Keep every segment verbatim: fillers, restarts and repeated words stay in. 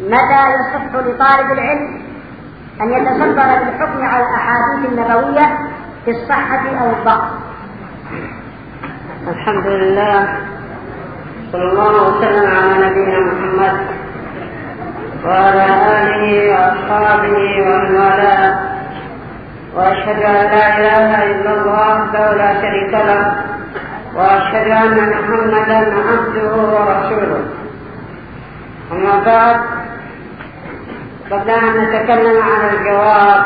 متى يصح لطالب العلم أن يتصدر بالحكم على الأحاديث النبوية في الصحة أو الضعف؟ الحمد لله، صلى الله وسلم على نبينا محمد وعلى آله وأصحابه ومن والاه، وأشهد أن لا إله إلا الله وحده لا شريك له، وأشهد أن محمدا عبده ورسوله. أما بعد، قبل أن نتكلم عن الجواب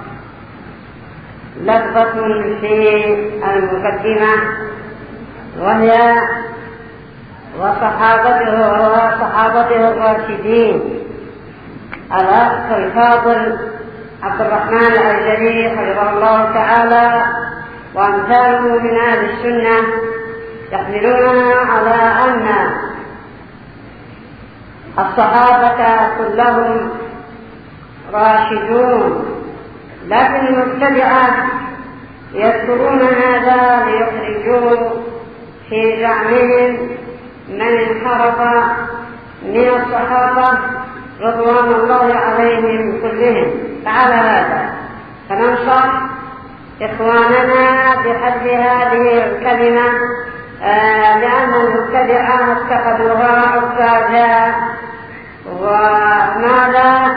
لفظة في المقدمة، وهي وصحابته وصحابته الراشدين الأخ الفاضل عبد الرحمن الأجري حفظه الله تعالى وأمثاله من أهل السنة يحملوننا على أن الصحابة كلهم راشدون، لكن المبتدعة يذكرون هذا ليخرجوا في زعمهم من انحرف من الصحابة رضوان الله عليهم كلهم. فعلى هذا فننصح إخواننا بحذف هذه الكلمة، آه لأن المبتدعة اتخذوها عبادا، وماذا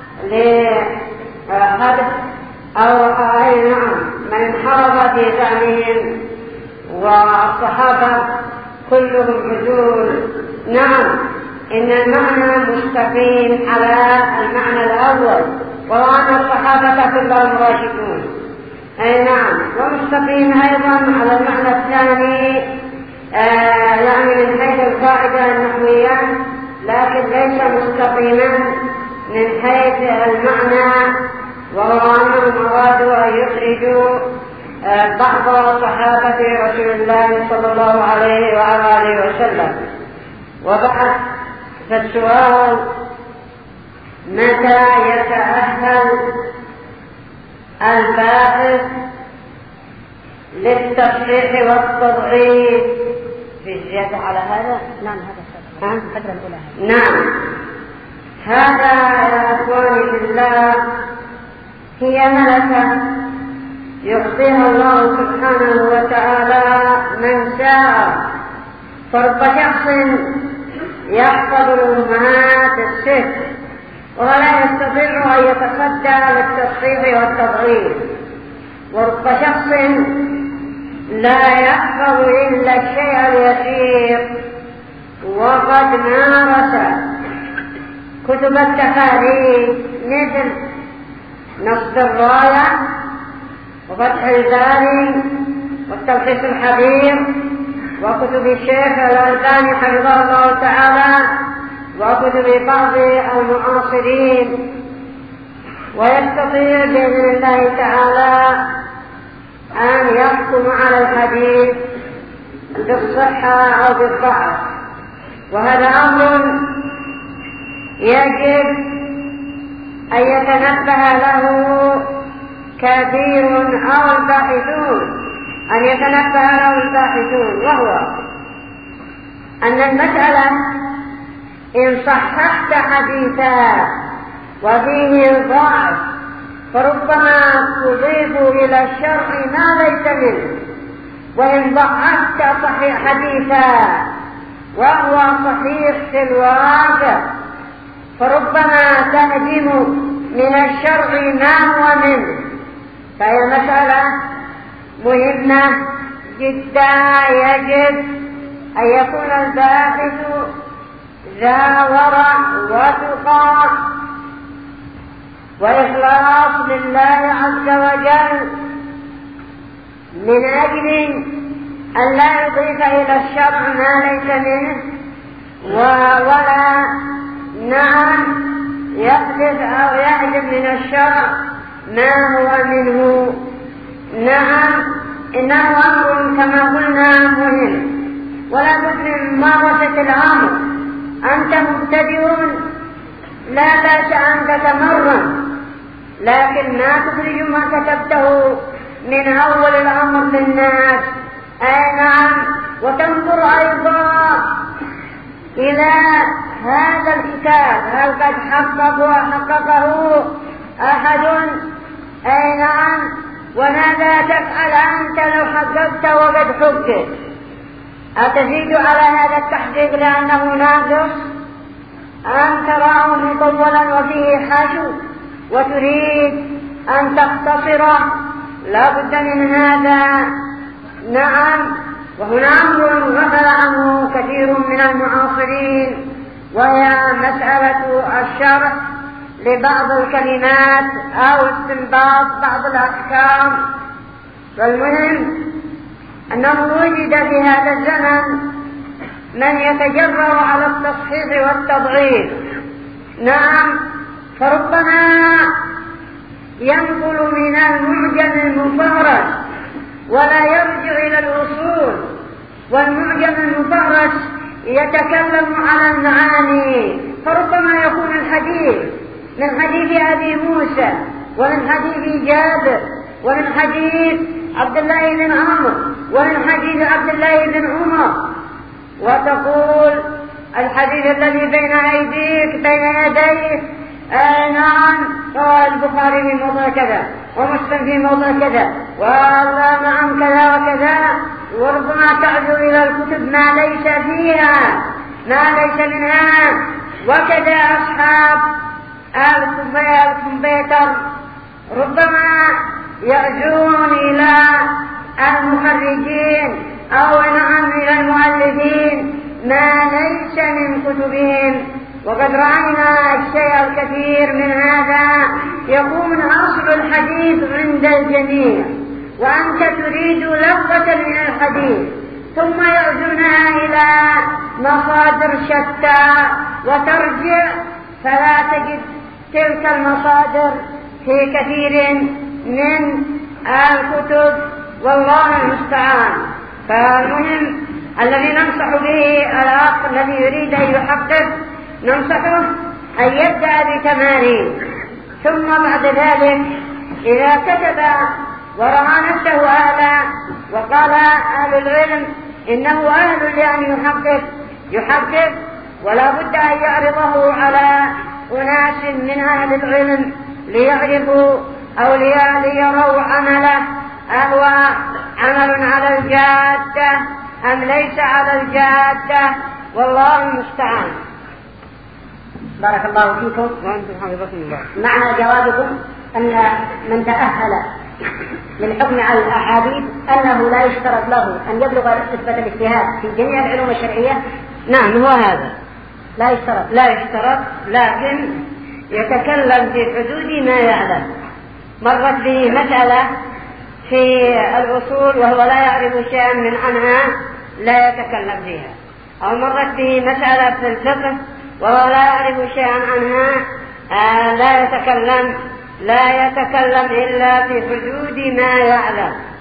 لحذف أو أي نعم من انحرف في زعمهم، والصحابة كلهم عدول. نعم، إن المعنى مستقيم على المعنى الأول، وهو أن الصحابة كلهم راشدون، أي نعم، ومستقيم أيضا على المعنى الثاني، آه يعني من حيث القاعدة النحوية، لكن ليس مستقيما من حيث المعنى، وهو أنهم أرادوا أن يخرجوا آه بعض صحابة رسول الله صلى الله عليه وعلى آله وسلم. وبعد، فالسؤال: متى يتأهل الباحث للتصحيح والتضعيف؟ في زيادة على هذا؟ نعم، هذا الفترة الأولى. نعم، هذا يا أخواني في الله هي ملكة يعطيها الله سبحانه وتعالى من شاء. فرب شخص يحفظ الأمهات الست ولا يستطيع أن يتصدى للتصحيح والتضعيف، ورب شخص لا يحفظ إلا الشيء اليسير وقد مارس كتب التخاريج مثل نصب الراية وفتح الباري والتلخيص الحبير وكتب الشيخ الألباني حفظه الله تعالى وكتب بعض المعاصرين، ويستطيع بإذن الله تعالى أن يحكم على الحديث بالصحة أو بالضعف. وهذا أمر يجب أن يتنبه له كثير أو الباحثون، أن يتنبه له الباحثون، وهو أن المسألة إن صححت حديثا وفيه ضعف فربما تضيف إلى الشرع ما ليس منه، وإن ضعفت صحيح حديثا وهو صحيح في الواقع فربما تهدم من الشرع ما هو منه. فهي مسألة مهمة جدا، يجب أن يكون الباحث ذا ورع وتقى وإخلاص لله عز وجل، من أجل أن لا يضيف إلى الشرع ما ليس منه، ولا نعم يحدث أو يعجب من الشرع ما هو منه. نعم، إنه أمر كما قلنا مهم، ولا بد من ممارسة الأمر. أنت مبتدئ لا بأس أن تتمرن، لكن ما تخرج ما كتبته من أول الأمر للناس. أي نعم، وتنظر أيضا إلى هذا الكتاب هل قد حقق وحققه أحد؟ أي نعم. وماذا تفعل أنت لو حققت وقد حقق؟ أتزيد على هذا التحقيق لأنه ناقص، أم تراه مطولا وفيه حشو وتريد أن تختصره؟ لا بد من هذا. نعم. وهنا أمر غفل عنه كثير من المعاصرين، وهي مسألة الشرح لبعض الكلمات أو استنباط بعض الأحكام. والمهم أنه وجد في هذا الزمن من يتجرأ على التصحيح والتضعيف. نعم. فربما ينقل من المعجم المفهرس ولا يرجع إلى الأصول، والمعجم المفهرس يتكلم على المعاني، فربما يكون الحديث من حديث أبي موسى ومن حديث جابر ومن حديث عبد الله بن عمرو ومن حديث عبد الله بن عمر، وتقول الحديث الذي بين أيديك بين يديك آه نعم رواه البخاري في موضع كذا ومسلم في موضع كذا والله نعم كذا وكذا، وربما تعزو إلى الكتب ما ليس فيها ما ليس منها. وكذا أصحاب الكمبيوتر ربما يرجعون إلى المخرجين أو نعم إلى المؤلفين ما ليس من كتبهم. وقد رأينا الشيء الكثير من هذا يكون أصل الحديث عند الجميع، وأنت تريد لفظة من الحديث ثم يرجونها إلى مصادر شتى وترجع فلا تجد تلك المصادر في كثير من الكتب، والله المستعان. فالمهم الذي ننصح به الأخ الذي يريد أن يحقق ننصحه أن يبدأ بتمارين، ثم بعد ذلك إذا كتب ورأى نفسه أهلا وقال أهل العلم إنه أهل لأن يحقق يحقق، ولا بد أن يعرضه على أناس من أهل العلم ليعرفوا أو ليروا عمله أهو عمل على الجادة أم ليس على الجادة، والله المستعان. بارك الله فيكم. وأنتم حفظكم الله. معنى جوابكم أن من تأهل للحكم على الأحاديث أنه لا يشترط له أن يبلغ نسبة الاجتهاد في جميع العلوم الشرعية. نعم هو هذا لا يشترط لا يشترط لكن يتكلم في حدود ما يعلم. مرت به مسألة في الأصول وهو لا يعرف شيئا من عنها لا يتكلم فيها، أو مرت به مسألة في الفقه وهو لا يعرف شيئا عنها آه لا يتكلم لا يتكلم إلا في حدود ما يعلم.